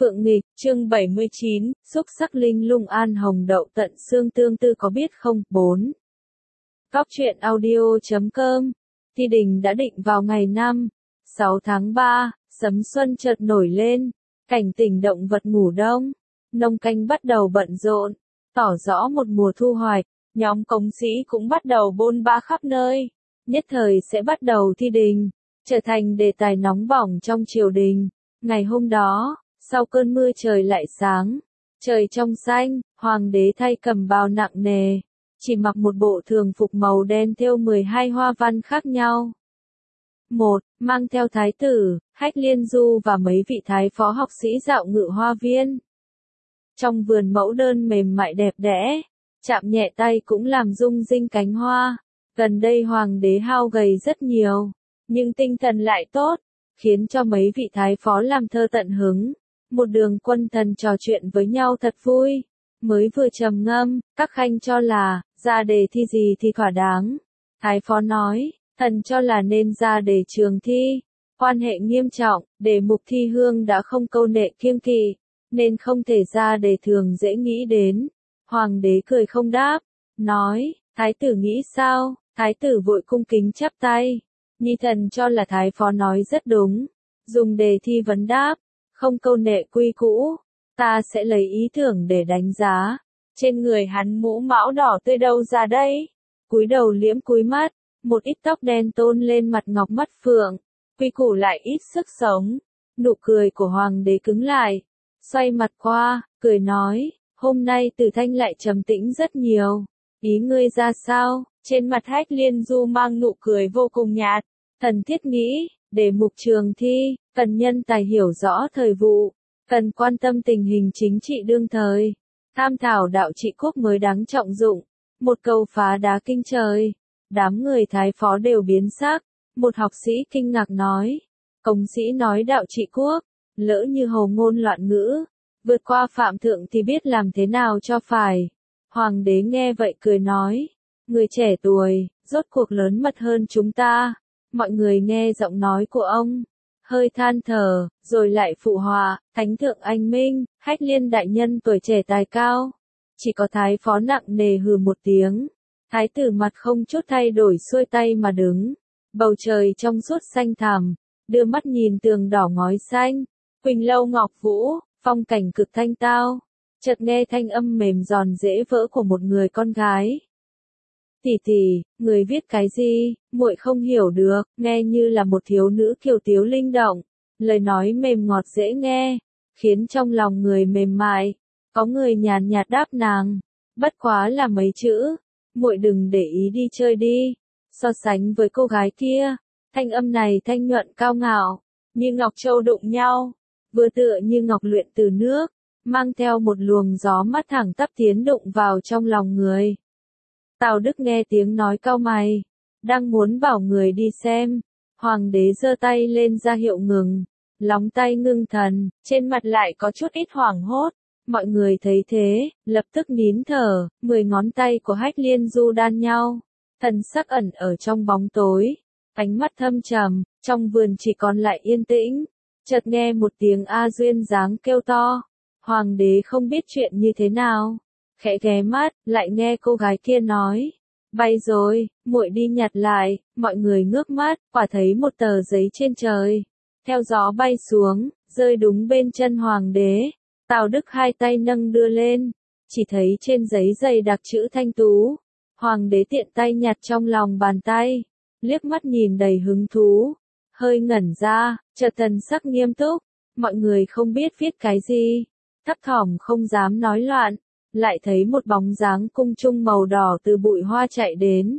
Phượng nghịch, chương 79, xúc sắc linh lung an hồng đậu tận xương tương tư có biết không? 4. Góc truyện audio.com. Thi đình đã định vào ngày 6 tháng 3, sấm xuân chợt nổi lên, cảnh tỉnh động vật ngủ đông, nông canh bắt đầu bận rộn, tỏ rõ một mùa thu hoạch, nhóm công sĩ cũng bắt đầu bôn ba khắp nơi, nhất thời sẽ bắt đầu thi đình, trở thành đề tài nóng bỏng trong triều đình. Ngày hôm đó, sau cơn mưa trời lại sáng, trời trong xanh, hoàng đế thay cẩm bào nặng nề, chỉ mặc một bộ thường phục màu đen thêu 12 hoa văn khác nhau. 1. Mang theo thái tử, Hách Liên Du và mấy vị thái phó học sĩ dạo ngự hoa viên. Trong vườn mẫu đơn mềm mại đẹp đẽ, chạm nhẹ tay cũng làm rung rinh cánh hoa. Gần đây hoàng đế hao gầy rất nhiều, nhưng tinh thần lại tốt, khiến cho mấy vị thái phó làm thơ tận hứng. Một đường quân thần trò chuyện với nhau thật vui. Mới vừa trầm ngâm, các khanh cho là, ra đề thi gì thì thỏa đáng. Thái phó nói, thần cho là nên ra đề trường thi. Quan hệ nghiêm trọng, đề mục thi hương đã không câu nệ kiêng kỵ, nên không thể ra đề thường dễ nghĩ đến. Hoàng đế cười không đáp, nói, thái tử nghĩ sao? Thái tử vội cung kính chắp tay. Nhi thần cho là thái phó nói rất đúng. Dùng đề thi vấn đáp, không câu nệ quy cũ, ta sẽ lấy ý tưởng để đánh giá. Trên người hắn mũ mão đỏ tươi đâu ra đây? Cúi đầu liễm cúi mắt, một ít tóc đen tôn lên mặt ngọc mắt phượng, quy củ lại ít sức sống. Nụ cười của hoàng đế cứng lại, xoay mặt qua, cười nói, hôm nay Từ Thanh lại trầm tĩnh rất nhiều. Ý ngươi ra sao? Trên mặt Hách Liên Du mang nụ cười vô cùng nhạt. Thần thiết nghĩ, đề mục trường thi, cần nhân tài hiểu rõ thời vụ, cần quan tâm tình hình chính trị đương thời, tham thảo đạo trị quốc mới đáng trọng dụng. Một câu phá đá kinh trời, đám người thái phó đều biến sắc. Một học sĩ kinh ngạc nói, công sĩ nói đạo trị quốc, lỡ như hồ ngôn loạn ngữ, vượt qua phạm thượng thì biết làm thế nào cho phải. Hoàng đế nghe vậy cười nói, người trẻ tuổi, rốt cuộc lớn mật hơn chúng ta. Mọi người nghe giọng nói của ông, hơi than thở, rồi lại phụ họa, thánh thượng anh minh, Hách Liên đại nhân tuổi trẻ tài cao. Chỉ có thái phó nặng nề hừ một tiếng. Thái tử mặt không chút thay đổi xuôi tay mà đứng. Bầu trời trong suốt xanh thẳm, đưa mắt nhìn tường đỏ ngói xanh, Quỳnh lâu ngọc vũ, phong cảnh cực thanh tao. Chợt nghe thanh âm mềm giòn dễ vỡ của một người con gái. Tỷ tỷ, người viết cái gì? Muội không hiểu được, nghe như là một thiếu nữ kiều tiếu linh động, lời nói mềm ngọt dễ nghe, khiến trong lòng người mềm mại. Có người nhàn nhạt đáp nàng, bất quá là mấy chữ, muội đừng để ý đi chơi đi. So sánh với cô gái kia, thanh âm này thanh nhuận cao ngạo, như ngọc châu đụng nhau, vừa tựa như ngọc luyện từ nước, mang theo một luồng gió mát thẳng tắp tiến đụng vào trong lòng người. Tào Đức nghe tiếng nói cau mày, đang muốn bảo người đi xem, hoàng đế giơ tay lên ra hiệu ngừng, lóng tay ngưng thần, trên mặt lại có chút ít hoảng hốt. Mọi người thấy thế, lập tức nín thở, 10 ngón tay của Hách Liên Du đan nhau, thần sắc ẩn ở trong bóng tối, ánh mắt thâm trầm, trong vườn chỉ còn lại yên tĩnh. Chợt nghe một tiếng A duyên dáng kêu to, hoàng đế không biết chuyện như thế nào, khẽ ghé mắt, lại nghe cô gái kia nói, bay rồi, muội đi nhặt lại. Mọi người ngước mắt, quả thấy một tờ giấy trên trời, theo gió bay xuống, rơi đúng bên chân hoàng đế. Tào Đức hai tay nâng đưa lên, chỉ thấy trên giấy dày đặc chữ thanh tú. Hoàng đế tiện tay nhặt trong lòng bàn tay, liếc mắt nhìn đầy hứng thú, hơi ngẩn ra, chợt thần sắc nghiêm túc. Mọi người không biết viết cái gì, thấp thỏm không dám nói loạn. Lại thấy một bóng dáng cung trung màu đỏ từ bụi hoa chạy đến.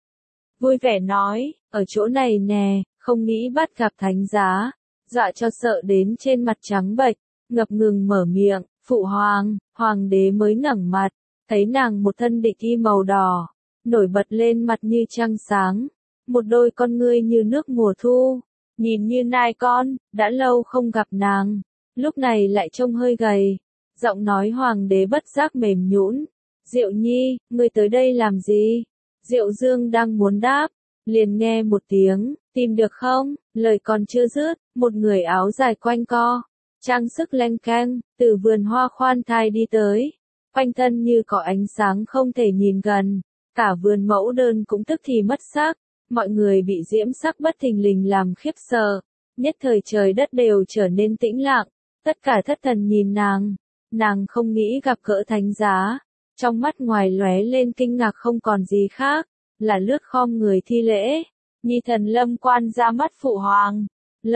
Vui vẻ nói, ở chỗ này nè, không nghĩ bắt gặp thánh giá, dọa cho sợ đến trên mặt trắng bệch, ngập ngừng mở miệng, phụ hoàng. Hoàng đế mới ngẩng mặt, thấy nàng một thân địch y màu đỏ, nổi bật lên mặt như trăng sáng, một đôi con ngươi như nước mùa thu, nhìn như nai con, đã lâu không gặp nàng, lúc này lại trông hơi gầy. Giọng nói hoàng đế bất giác mềm nhũn, Diệu Nhi, ngươi tới đây làm gì? Diệu Dương đang muốn đáp, liền nghe một tiếng, tìm được không? Lời còn chưa dứt, một người áo dài quanh co, trang sức leng keng, từ vườn hoa khoan thai đi tới. Quanh thân như có ánh sáng không thể nhìn gần, cả vườn mẫu đơn cũng tức thì mất sắc, mọi người bị diễm sắc bất thình lình làm khiếp sợ, nhất thời trời đất đều trở nên tĩnh lặng, tất cả thất thần nhìn nàng không nghĩ gặp gỡ thánh giá, trong mắt ngoài lóe lên kinh ngạc không còn gì khác, là lướt khom người thi lễ, nhi thần Lâm Quan ra mắt phụ hoàng.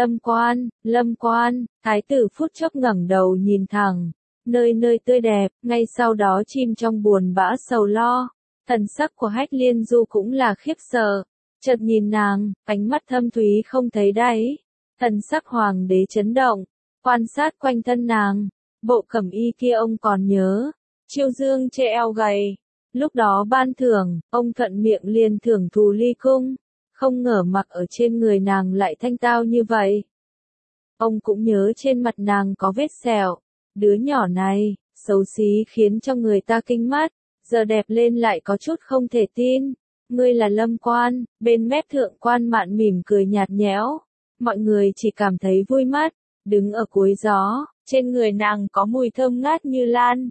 Lâm Quan, thái tử phút chốc ngẩng đầu nhìn thẳng, nơi nơi tươi đẹp, ngay sau đó chìm trong buồn bã sầu lo. Thần sắc của Hách Liên Du cũng là khiếp sợ, chợt nhìn nàng, ánh mắt thâm thúy không thấy đáy. Thần sắc hoàng đế chấn động, quan sát quanh thân nàng, bộ cẩm y kia ông còn nhớ, Chiêu Dương chê eo gầy. Lúc đó ban thưởng, ông thuận miệng liền thưởng Thù Ly Cung, không ngờ mặc ở trên người nàng lại thanh tao như vậy. Ông cũng nhớ trên mặt nàng có vết sẹo, đứa nhỏ này, xấu xí khiến cho người ta kinh mắt, giờ đẹp lên lại có chút không thể tin. Ngươi là Lâm Quan, bên mép Thượng Quan Mạn mỉm cười nhạt nhẽo, mọi người chỉ cảm thấy vui mắt, đứng ở cuối gió, trên người nàng có mùi thơm ngát như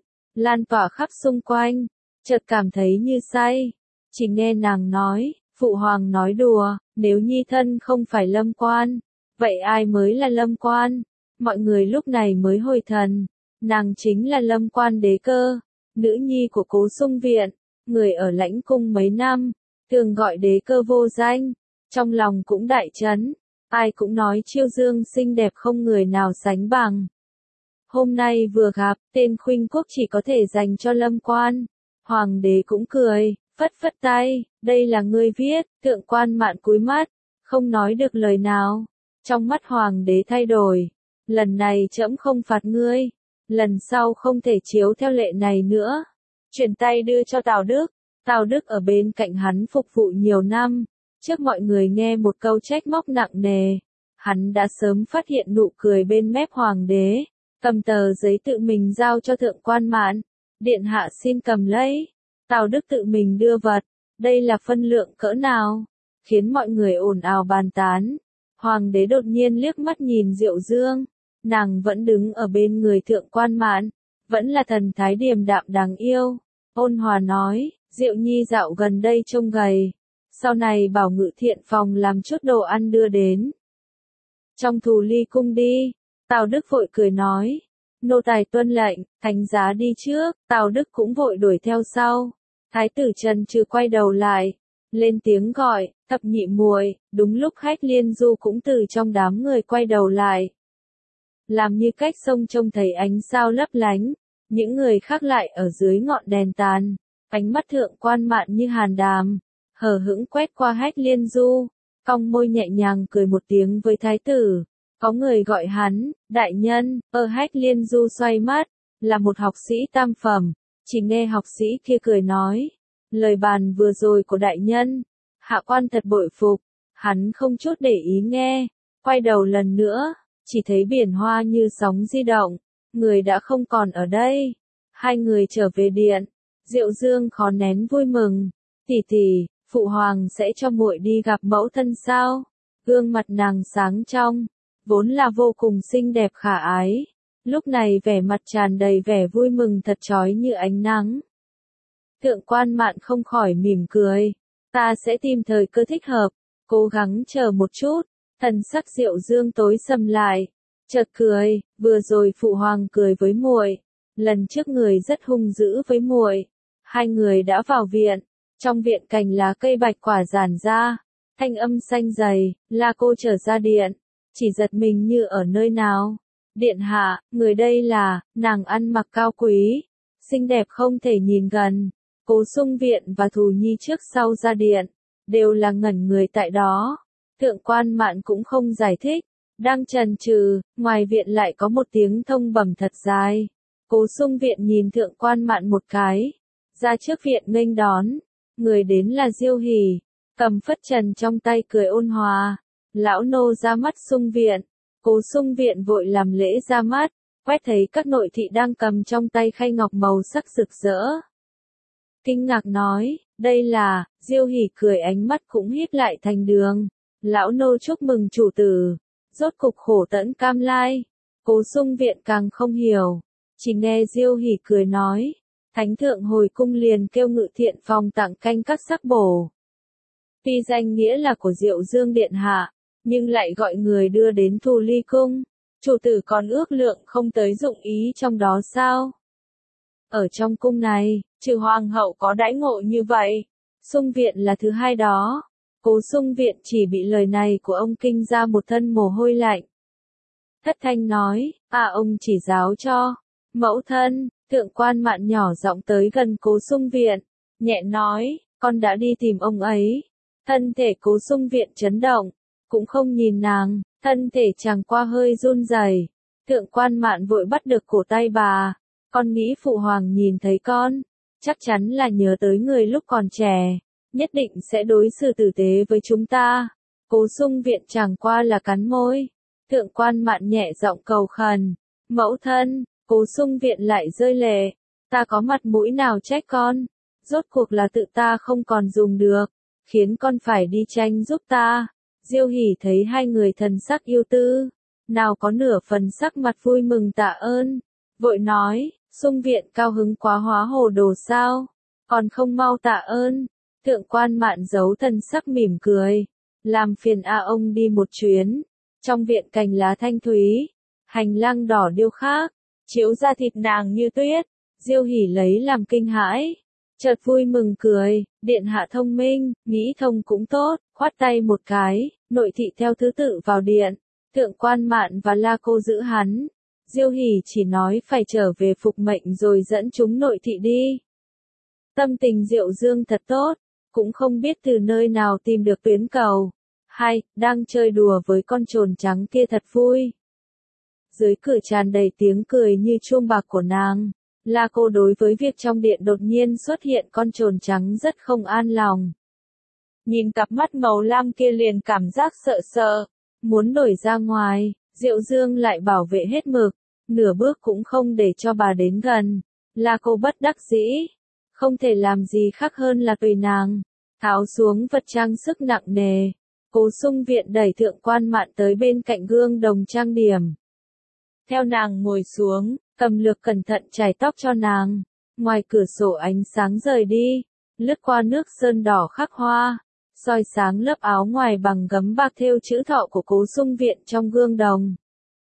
lan tỏa khắp xung quanh, chợt cảm thấy như say, chỉ nghe nàng nói, phụ hoàng nói đùa, nếu nhi thân không phải Lâm Quan, vậy ai mới là Lâm Quan? Mọi người lúc này mới hồi thần, nàng chính là Lâm Quan đế cơ, nữ nhi của Cố Sung Viện, người ở lãnh cung mấy năm, thường gọi đế cơ vô danh, trong lòng cũng đại chấn, ai cũng nói Chiêu Dương xinh đẹp không người nào sánh bằng. Hôm nay vừa gặp, tên khuynh quốc chỉ có thể dành cho Lâm Quan. Hoàng đế cũng cười, phất phất tay, đây là ngươi viết. Thượng Quan Mạn cúi mắt, không nói được lời nào. Trong mắt hoàng đế thay đổi, lần này trẫm không phạt ngươi, lần sau không thể chiếu theo lệ này nữa. Chuyển tay đưa cho Tào Đức ở bên cạnh hắn phục vụ nhiều năm, trước mọi người nghe một câu trách móc nặng nề, hắn đã sớm phát hiện nụ cười bên mép hoàng đế, cầm tờ giấy tự mình giao cho Thượng Quan Mạn, điện hạ xin cầm lấy. Tào Đức tự mình đưa vật, đây là phân lượng cỡ nào, khiến mọi người ồn ào bàn tán. Hoàng đế đột nhiên liếc mắt nhìn Diệu Dương, nàng vẫn đứng ở bên người Thượng Quan Mạn, vẫn là thần thái điềm đạm đáng yêu, ôn hòa nói, Diệu Nhi dạo gần đây trông gầy, sau này bảo Ngự Thiện phòng làm chút đồ ăn đưa đến. Trong Thù Ly Cung đi, Tào Đức vội cười nói, nô tài tuân lệnh, thánh giá đi trước, Tào Đức cũng vội đuổi theo sau. Thái tử Trần Trừ quay đầu lại, lên tiếng gọi, thập nhị muội. Đúng lúc Hách Liên Du cũng từ trong đám người quay đầu lại. Làm như cách sông trông thấy ánh sao lấp lánh, những người khác lại ở dưới ngọn đèn tàn, ánh mắt Thượng Quan Mạn như hàn đàm, hờ hững quét qua Hách Liên Du, cong môi nhẹ nhàng cười một tiếng với thái tử. Có người gọi hắn, đại nhân, Hách Liên Du xoay mắt, là một học sĩ tam phẩm, chỉ nghe học sĩ kia cười nói, lời bàn vừa rồi của đại nhân, hạ quan thật bội phục, hắn không chút để ý nghe, quay đầu lần nữa, chỉ thấy biển hoa như sóng di động, người đã không còn ở đây, hai người trở về điện, Diệu Dương khó nén vui mừng, tỷ tỷ, phụ hoàng sẽ cho muội đi gặp mẫu thân sao? Gương mặt nàng sáng trong, vốn là vô cùng xinh đẹp khả ái, lúc này vẻ mặt tràn đầy vẻ vui mừng thật chói như ánh nắng. Thượng Quan Mạn không khỏi mỉm cười, ta sẽ tìm thời cơ thích hợp, cố gắng chờ một chút. Thần sắc Diệu Dương tối sầm lại, chợt cười, vừa rồi phụ hoàng cười với muội, lần trước người rất hung dữ với muội. Hai người đã vào viện, trong viện cành lá cây bạch quả ràn ra, thanh âm xanh dày, La cô trở ra điện, chỉ giật mình như ở nơi nào. Điện hạ, người đây là, nàng ăn mặc cao quý, xinh đẹp không thể nhìn gần. Cố Sung Viện và Thù Nhi trước sau ra điện, đều là ngẩn người tại đó. Thượng Quan Mạn cũng không giải thích, đang chần chừ, ngoài viện lại có một tiếng thông bẩm thật dài. Cố Sung Viện nhìn Thượng Quan Mạn một cái, ra trước viện nghênh đón, người đến là Diêu Hỉ, cầm phất trần trong tay cười ôn hòa, lão nô ra mắt Sung Viện. Cố Sung Viện vội làm lễ ra mắt, quét thấy các nội thị đang cầm trong tay khay ngọc màu sắc rực rỡ. Kinh ngạc nói, đây là, Diêu Hỉ cười ánh mắt cũng híp lại thành đường. Lão nô chúc mừng chủ tử, rốt cục khổ tẫn cam lai. Cố Sung Viện càng không hiểu, chỉ nghe Diêu Hỉ cười nói, Thánh thượng hồi cung liền kêu Ngự Thiện phòng tặng canh các sắc bổ. Tuy danh nghĩa là của Diệu Dương điện hạ, nhưng lại gọi người đưa đến Thù Ly cung, chủ tử còn ước lượng không tới dụng ý trong đó sao? Ở trong cung này, trừ hoàng hậu có đãi ngộ như vậy, Sung Viện là thứ hai đó. Cố Sung Viện chỉ bị lời này của ông kinh ra một thân mồ hôi lạnh. Thất thanh nói, ông chỉ giáo cho. Mẫu thân, Thượng Quan Mạn nhỏ giọng tới gần Cố Sung Viện, nhẹ nói, con đã đi tìm ông ấy. Thân thể Cố Sung Viện chấn động, cũng không nhìn nàng, thân thể chàng qua hơi run rẩy. Thượng Quan Mạn vội bắt được cổ tay bà, con nghĩ phụ hoàng nhìn thấy con, chắc chắn là nhớ tới người lúc còn trẻ, nhất định sẽ đối xử tử tế với chúng ta. Cố Sung Viện chẳng qua là cắn môi. Thượng Quan Mạn nhẹ giọng cầu khẩn, mẫu thân. Cố Sung Viện lại rơi lệ, ta có mặt mũi nào trách con, rốt cuộc là tự ta không còn dùng được, khiến con phải đi tranh giúp ta. Diêu Hỉ thấy hai người thần sắc yêu tư, nào có nửa phần sắc mặt vui mừng tạ ơn, vội nói, Sung Viện cao hứng quá hóa hồ đồ sao, còn không mau tạ ơn. Thượng Quan Mạn giấu thần sắc mỉm cười, làm phiền ông đi một chuyến. Trong viện cành lá thanh thúy, hành lang đỏ điêu khắc, chiếu ra thịt nàng như tuyết. Diêu Hỉ lấy làm kinh hãi, chợt vui mừng cười, điện hạ thông minh, nghĩ thông cũng tốt, khoát tay một cái, nội thị theo thứ tự vào điện. Thượng Quan Mạn và La Cô giữ hắn. Diêu Hỉ chỉ nói phải trở về phục mệnh rồi dẫn chúng nội thị đi. Tâm tình Diệu Dương thật tốt, cũng không biết từ nơi nào tìm được tuyến cầu. Hay, đang chơi đùa với con trồn trắng kia thật vui. Dưới cửa tràn đầy tiếng cười như chuông bạc của nàng. La Cô đối với việc trong điện đột nhiên xuất hiện con trồn trắng rất không an lòng. Nhìn cặp mắt màu lam kia liền cảm giác sợ sợ, muốn đuổi ra ngoài, Diệu Dương lại bảo vệ hết mực, nửa bước cũng không để cho bà đến gần. La Cô bất đắc dĩ, không thể làm gì khác hơn là tùy nàng, tháo xuống vật trang sức nặng nề. Cố Sung Viện đẩy Thượng Quan Mạn tới bên cạnh gương đồng trang điểm. Theo nàng ngồi xuống, cầm lược cẩn thận chải tóc cho nàng. Ngoài cửa sổ ánh sáng rời đi, lướt qua nước sơn đỏ khắc hoa, soi sáng lớp áo ngoài bằng gấm bạc thêu chữ thọ của Cố Sung Viện trong gương đồng.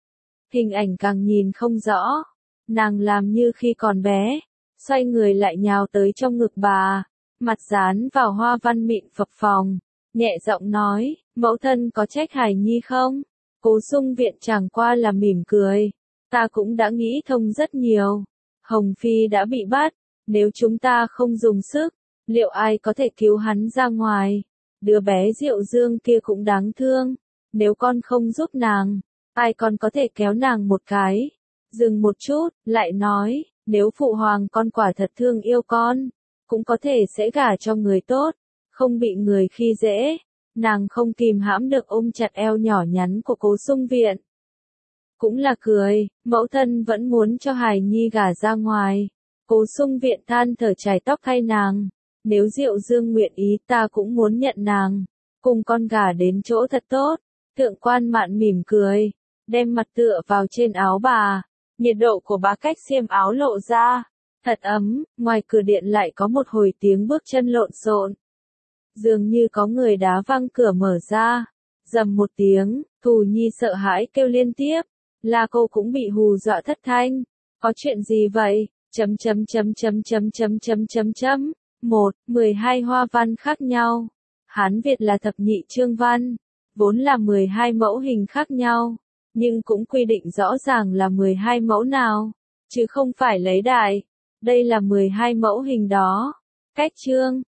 Hình ảnh càng nhìn không rõ, nàng làm như khi còn bé, xoay người lại nhào tới trong ngực bà, mặt dán vào hoa văn mịn phập phồng, nhẹ giọng nói, mẫu thân có trách Hải Nhi không? Cố Sung Viện chẳng qua là mỉm cười, ta cũng đã nghĩ thông rất nhiều. Hồng Phi đã bị bắt, nếu chúng ta không dùng sức, liệu ai có thể cứu hắn ra ngoài? Đứa bé Diệu Dương kia cũng đáng thương, nếu con không giúp nàng, ai còn có thể kéo nàng một cái? Dừng một chút, lại nói, nếu phụ hoàng con quả thật thương yêu con, cũng có thể sẽ gả cho người tốt, không bị người khi dễ. Nàng không kìm hãm được ôm chặt eo nhỏ nhắn của Cố Sung Viện. Cũng là cười, mẫu thân vẫn muốn cho Hải Nhi gả ra ngoài. Cố Sung Viện than thở chải tóc thay nàng. Nếu Diệu Dương nguyện ý ta cũng muốn nhận nàng, cùng con gả đến chỗ thật tốt. Thượng Quan Mạn mỉm cười, đem mặt tựa vào trên áo bà. Nhiệt độ của bà cách xiêm áo lộ ra, thật ấm. Ngoài cửa điện lại có một hồi tiếng bước chân lộn xộn. Dường như có người đá văng cửa mở ra. Rầm một tiếng, Thù Nhi sợ hãi kêu liên tiếp. La Cô cũng bị hù dọa thất thanh. Có chuyện gì vậy? 12 hoa văn khác nhau. Hán Việt là thập nhị chương văn, vốn là 12 mẫu hình khác nhau, nhưng cũng quy định rõ ràng là 12 mẫu nào, chứ không phải lấy đại. Đây là 12 mẫu hình đó. Cách chương